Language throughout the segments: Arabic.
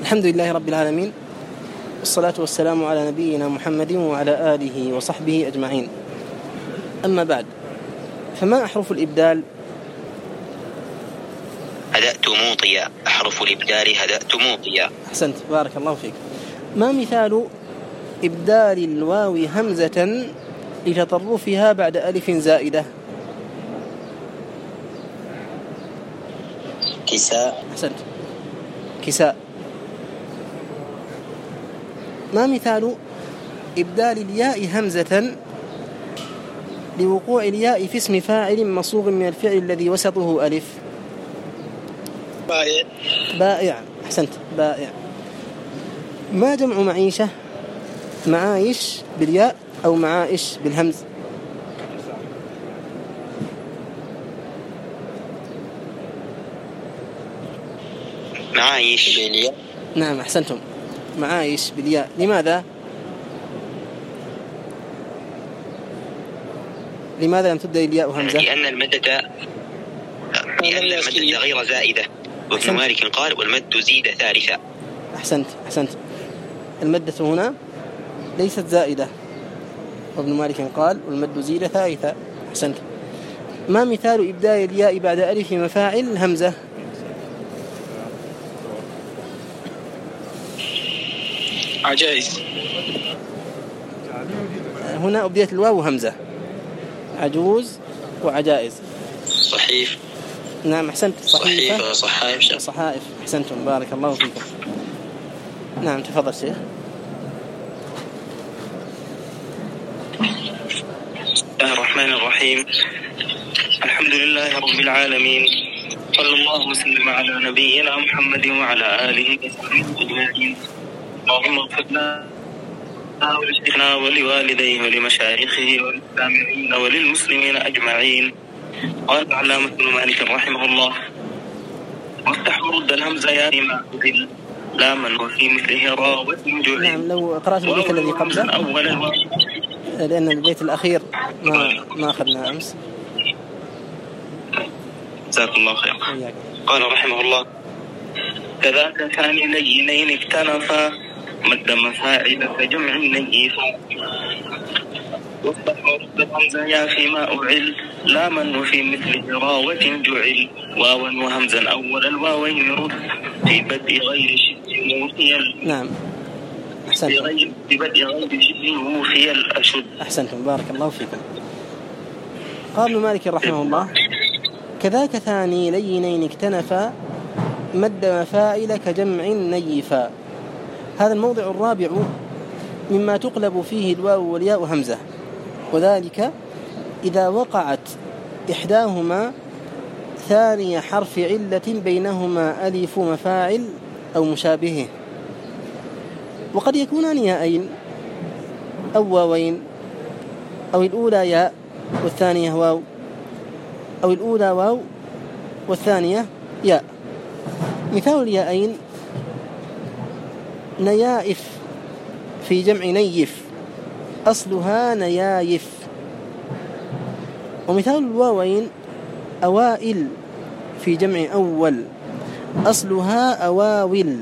الحمد لله رب العالمين، والصلاة والسلام على نبينا محمد وعلى آله وصحبه أجمعين. أما بعد، فما أحرف الإبدال؟ هدأت موطيا. أحرف الإبدال هدأت موطيا. أحسنت، بارك الله فيك. ما مثال إبدال الواو همزة لتطرفها بعد ألف زائدة؟ كساء. أحسنت، كساء. ما مثال إبدال الياء همزة لوقوع الياء في اسم فاعل مصوغ من الفعل الذي وسطه ألف؟ بائع. بائع، أحسنت، بائع. ما جمع معيشة؟ معايش بالياء أو معايش بالهمز؟ معايش بالياء. نعم، أحسنتم، معايش بالياء. لماذا لم تبدأ الياء همزة؟ لأن المدة غير زائدة، وابن مالك قال والمد زيد ثالثا. أحسنت. المدة هنا ليست زائدة، وابن مالك قال والمد زيد ثالثا. أحسنت. ما مثال إبدال الياء بعد ألف مفاعل همزة؟ عجائز. هنا أبديت الواو همزة، عجوز وعجائز. صحيف. نعم، أحسنت، صحيفة وصحائف. أحسنتم، بارك الله فيكم. نعم، تفضل شيخ. بسم الله الرحمن الرحيم. الحمد لله رب العالمين، صلى الله وسلم على نبينا محمد وعلى آله وصحبه أجمعين. اللهم اغفر لنا ولشيخنا ولوالديه ولمشايخه وللسامعين وللمسلمين أجمعين. قال علامة ابن مالك رحمه الله: وافتح ورد الهمزة يا فيما أذل لاما وفي مثله راء وجل. نعم، لو قرأت البيت الذي قبله، لأن البيت الأخير ما أخذنا أمس. جزاك الله خير. قال رحمه الله: كذاك ثاني لينين اكتنفا مد مفاعل كجمع نيفا. وافتح ورد الهمزة يا فيما أعل لاما وفي مثله راوة جعل واوا وهمزا أول الواوين رد في بدء غير شد موفي. نعم، أحسنتم، في بدء غير شد موفي الأشد. أحسنتم، بارك الله فيكم. قال ابن مالك رحمه الله: كذاك ثاني لينين اكتنفا مد مفاعل كجمع نيفا. هذا الموضع الرابع مما تقلب فيه الواو والياء همزة، وذلك إذا وقعت إحداهما ثاني حرف علة بينهما ألف مفاعل أو مشابهه. وقد يكونان ياءين أو واوين، أو الأولى ياء والثانية واو، أو الأولى واو والثانية ياء. مثال الياءين: نيائف في جمع نيف، أصلها نيايف. ومثال الواوين: أوائل في جمع أول، أصلها أواول.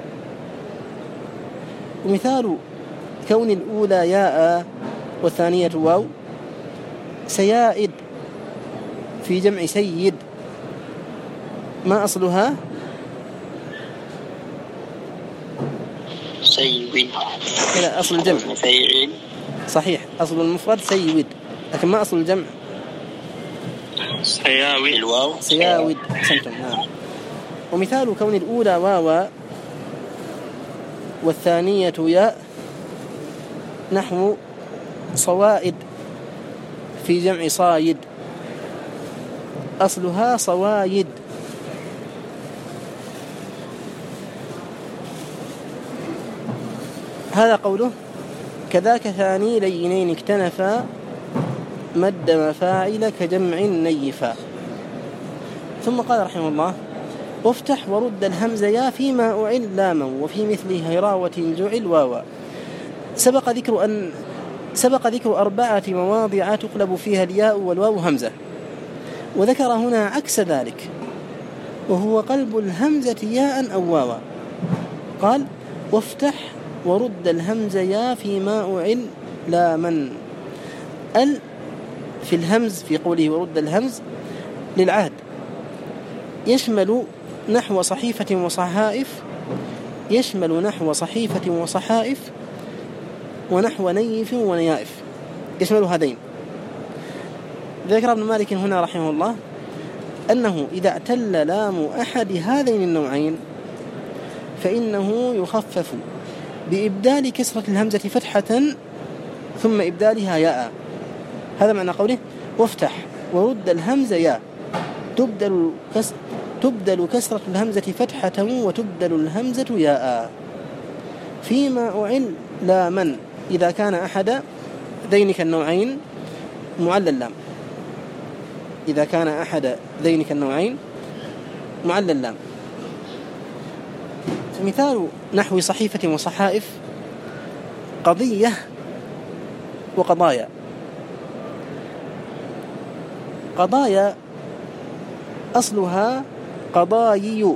ومثال كون الأولى ياء والثانية واو: سيائد في جمع سيد، ما أصلها؟ سيود. لا، أصل الجمع فيعل. صحيح، أصل المفرد سيود، لكن ما أصل الجمع؟ سياود. الواو سياود. أحسنتم، نعم. ومثال كون الأولى واوا والثانية ياء نحو صوائد في جمع صايد، أصلها صوايد. هذا قوله: كذاك ثاني لينين اكتنفا مد مفاعل كجمع نيفا. ثم قال رحمه الله: وافتح ورد الهمزة يا فيما أعل لاما وفي مثله راوة جعل واوا. سبق ذكر 4 مواضع تقلب فيها الياء والواو همزة، وذكر هنا عكس ذلك، وهو قلب الهمزة ياء أو واوا. قال وافتح ورد الهمز يا فيما أعل لا من. ال في الهمز في قوله ورد الهمز للعهد، يشمل نحو صحيفة وصحائف، يشمل نحو صحيفة وصحائف ونحو نيف ونيائف، يشمل هذين. ذكر ابن مالك هنا رحمه الله أنه إذا اعتل لام أحد هذين النوعين فإنه يخفف بإبدال كسرة الهمزة فتحة ثم إبدالها ياء. هذا معنى قوله وافتح ورد الهمز ياء، تبدل كسرة الهمزة فتحة وتبدل الهمزة ياء فيما أعل لا من، إذا كان أحد ذينك النوعين معلل اللام، إذا كان أحد ذينك النوعين معلل اللام. مثال نحو صحيفة وصحائف قضية وقضايا. قضايا أصلها قضايي،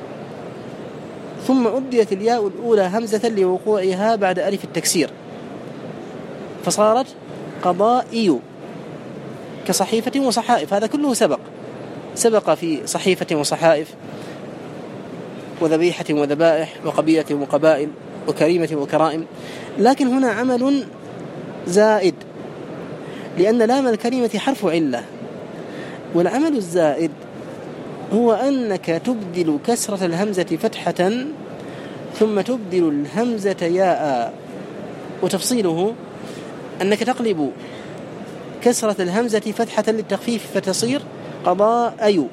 ثم أبدلت الياء الأولى همزة لوقوعها بعد ألف التكسير فصارت قضائي كصحيفة وصحائف. هذا كله سبق في صحيفة وصحائف وذبيحة وذبائح وقبيلة وقبائل وكريمة وكرائم، لكن هنا عمل زائد لأن لام الكلمة حرف علة، والعمل الزائد هو أنك تبدل كسرة الهمزة فتحة ثم تبدل الهمزة ياء، وتفصيله أنك تقلب كسرة الهمزة فتحة للتخفيف فتصير قضاء،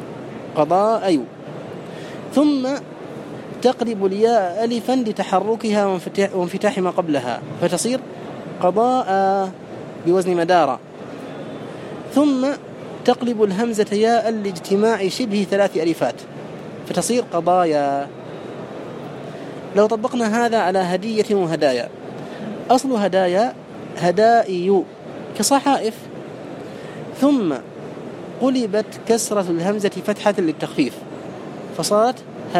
ثم تقلب الياء ألفا لتحركها وانفتاح ما قبلها فتصير قضاء بوزن مدار، ثم تقلب الهمزة ياء لاجتماع شبه 3 ألفات فتصير قضايا. لو طبقنا هذا على هدية وهدايا، أصل هدايا هدائي كصحائف، ثم قلبت كسرة الهمزة فتحة للتخفيف فصارت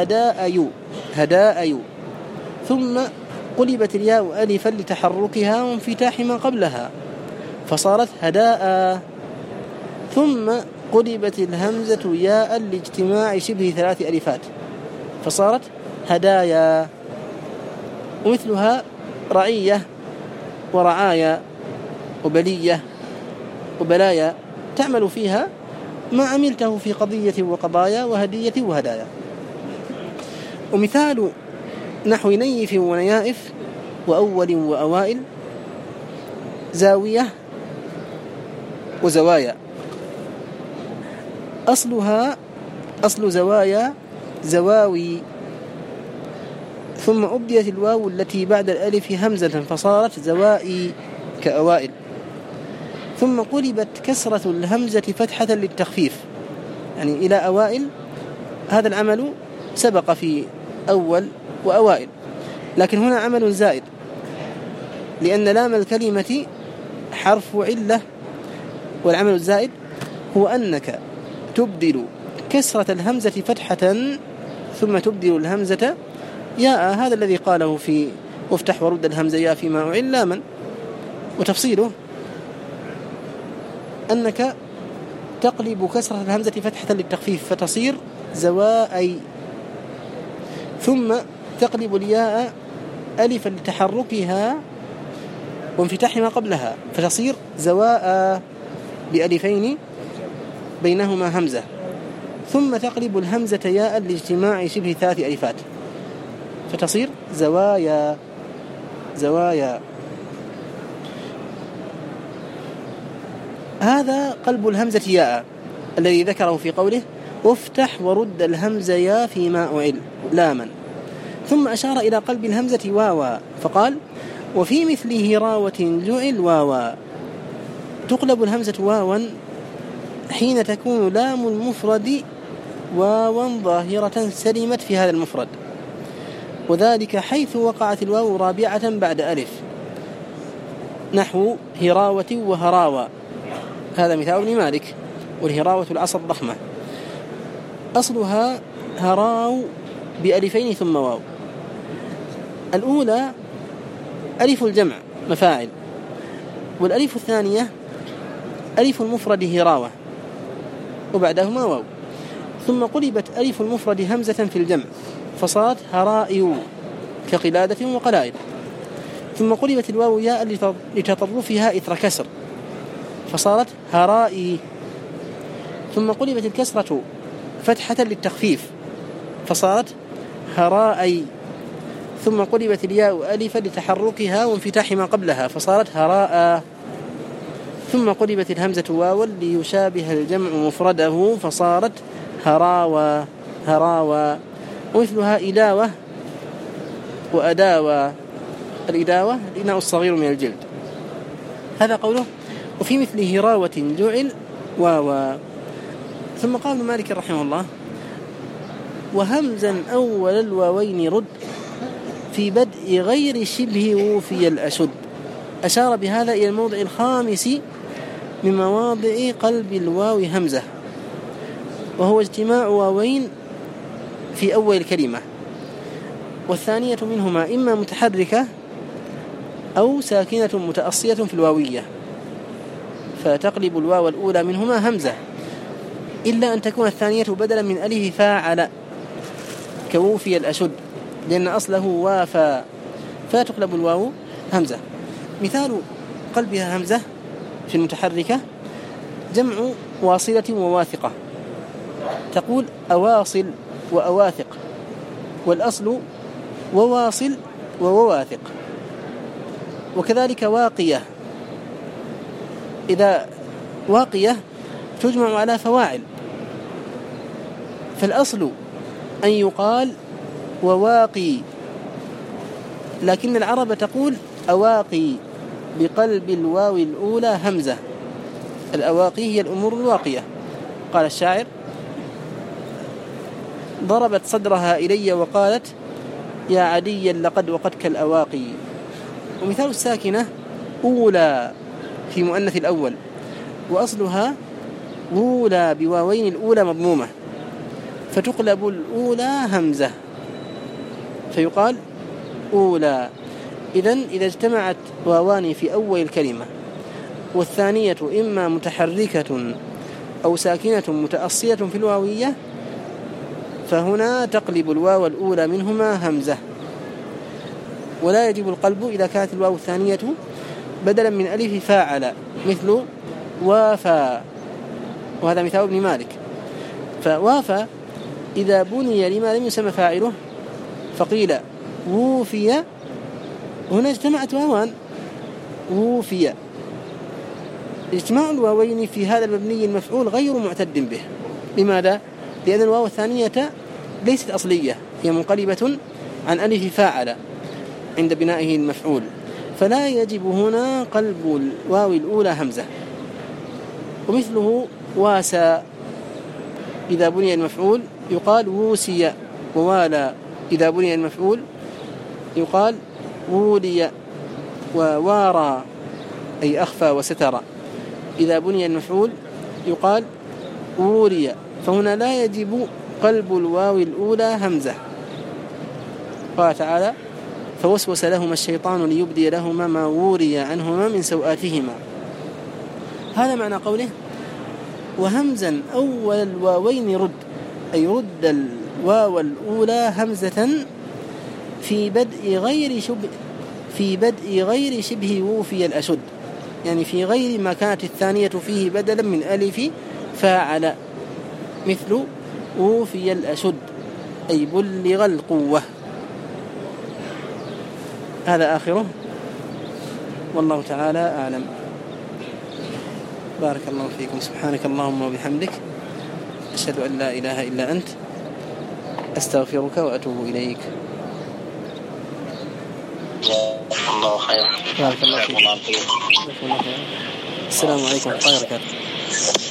هداء، ثم قلبت الياء ألفا لتحركها وانفتاح ما قبلها فصارت هداء، ثم قلبت الهمزة ياء لاجتماع شبه 3 ألفات فصارت هدايا. ومثلها رعية ورعايا وبلية وبلايا، تعمل فيها ما عملته في قضية وقضايا وهدية وهدايا. ومثال نحو نيف ونيائف وأول وأوائل زاوية وزوايا. أصل زوايا زواوي، ثم أبدلت الواو التي بعد الألف همزة فصارت زوائي كأوائل، ثم قلبت كسرة الهمزة فتحة للتخفيف يعني إلى أوائل. هذا العمل سبق في أول وأوائل، لكن هنا عمل زائد لأن لام الكلمة حرف علة، والعمل الزائد هو أنك تبدل كسرة الهمزة فتحة ثم تبدل الهمزة ياء. هذا الذي قاله في وافتح ورد الهمزة ياء فيما أعل لا من. وتفصيله أنك تقلب كسرة الهمزة فتحة للتخفيف فتصير زوائي، ثم تقلب الياء ألفا لتحركها وانفتاح ما قبلها فتصير زواء بألفين بينهما همزة، ثم تقلب الهمزة ياء لاجتماع شبه 3 ألفات فتصير زوايا. هذا قلب الهمزة ياء الذي ذكره في قوله وافتح ورد الهمزة يا فيما أعل لا من. ثم أشار إلى قلب الهمزة واوا فقال وفي مثل هراوة جعل واوا. تقلب الهمزة واوا حين تكون لام المفرد واوا ظاهرة سلمت في هذا المفرد، وذلك حيث وقعت الواو رابعة بعد ألف نحو هراوة وهراوة. هذا مثال ابن مالك. والهراوة العصا الضخمة أصلها هراو بألفين ثم واو، الأولى ألف الجمع مفاعل، والألف الثانية ألف المفرد هراوة وبعدهما واو، ثم قلبت ألف المفرد همزة في الجمع فصارت هرائي كقلادة وقلائد، ثم قلبت الواو ياء لتطرفها إثر كسر فصارت هرائي، ثم قلبت الكسرة فتحة للتخفيف فصارت هرائي، ثم قلبت الياء ألفا لتحركها وانفتاح ما قبلها فصارت هراء، ثم قلبت الهمزة واوا ليشابه الجمع مفرده فصارت هراوى هراوى، ومثلها إداوة وأداوى. الإداوة الإناء الصغير من الجلد. هذا قوله وفي مثل هراوة جعل واوا. ثم قال ابن مالك رحمه الله وهمزا أول الواوين رد في بدء غير شبه وفي الأشد. أشار بهذا إلى الموضع الخامس من مواضع قلب الواو همزة، وهو اجتماع واوين في أول الكلمة، والثانية منهما إما متحركة أو ساكنة متأصية في الواوية فتقلب الواو الأولى منهما همزة، إلا أن تكون الثانية بدلا من ألف فاعل كوفي الأشد، لأن أصله وافى فتقلب الواو همزة. مثال قلبها همزة في المتحركة جمع واصلة وواثقة، تقول أواصل وأواثق، والأصل وواصل وواثق. وكذلك واقية، إذا واقية تجمع على فواعل، فالأصل أن يقال وواقي، لكن العرب تقول أواقي بقلب الواو الأولى همزة. الأواقي هي الأمور الواقية. قال الشاعر ضربت صدرها إلي وقالت يا عديا لقد وقدك الأواقي. ومثال الساكنة أولى في مؤنث الأول، وأصلها أولى بواوين الأولى مضمومة فتقلب الأولى همزة فيقال أولى. إذا اجتمعت واوان في أول الكلمة والثانية إما متحركة أو ساكنة متأصية في الواوية فهنا تقلب الواو الأولى منهما همزة، ولا يجب القلب إذا كانت الواو الثانية بدلا من ألف فاعل مثل وافى، وهذا مثال ابن مالك. فوافى إذا بني لما لم يسمى فاعله فقيل ووفي، هنا اجتمعت واوان ووفي. اجتماع الواوين في هذا المبني المفعول غير معتد به. لماذا؟ لأن الواو الثانية ليست أصلية، هي منقلبة عن ألف فاعل عند بنائه المفعول، فلا يجب هنا قلب الواو الأولى همزة. ومثله واسى إذا بني المفعول يقال ووسي، ووالى إذا بني المفعول يقال وولي، ووارى أي أخفى وستر إذا بني المفعول يقال ووري. فهنا لا يجب قلب الواو الأولى همزة. قال تعالى فوسوس لهما الشيطان ليبدي لهما ما وري عنهما من سوآتهما. هذا معنى قوله وهمزا أول الواوين رد، أي رد الواو الأولى همزة في بدء غير شبه وفي الأشد، يعني في غير ما كانت الثانية فيه بدلا من ألف فاعل مثل وفي الأشد أي بلغ القوة. هذا آخره، والله تعالى أعلم. بارك الله فيكم. سبحانك اللهم وبحمدك، أشهد أن لا إله إلا أنت، أستغفرك وأتوب إليك. الله خير. بارك الله فيك. السلام عليكم ورحمة الله وبركاته.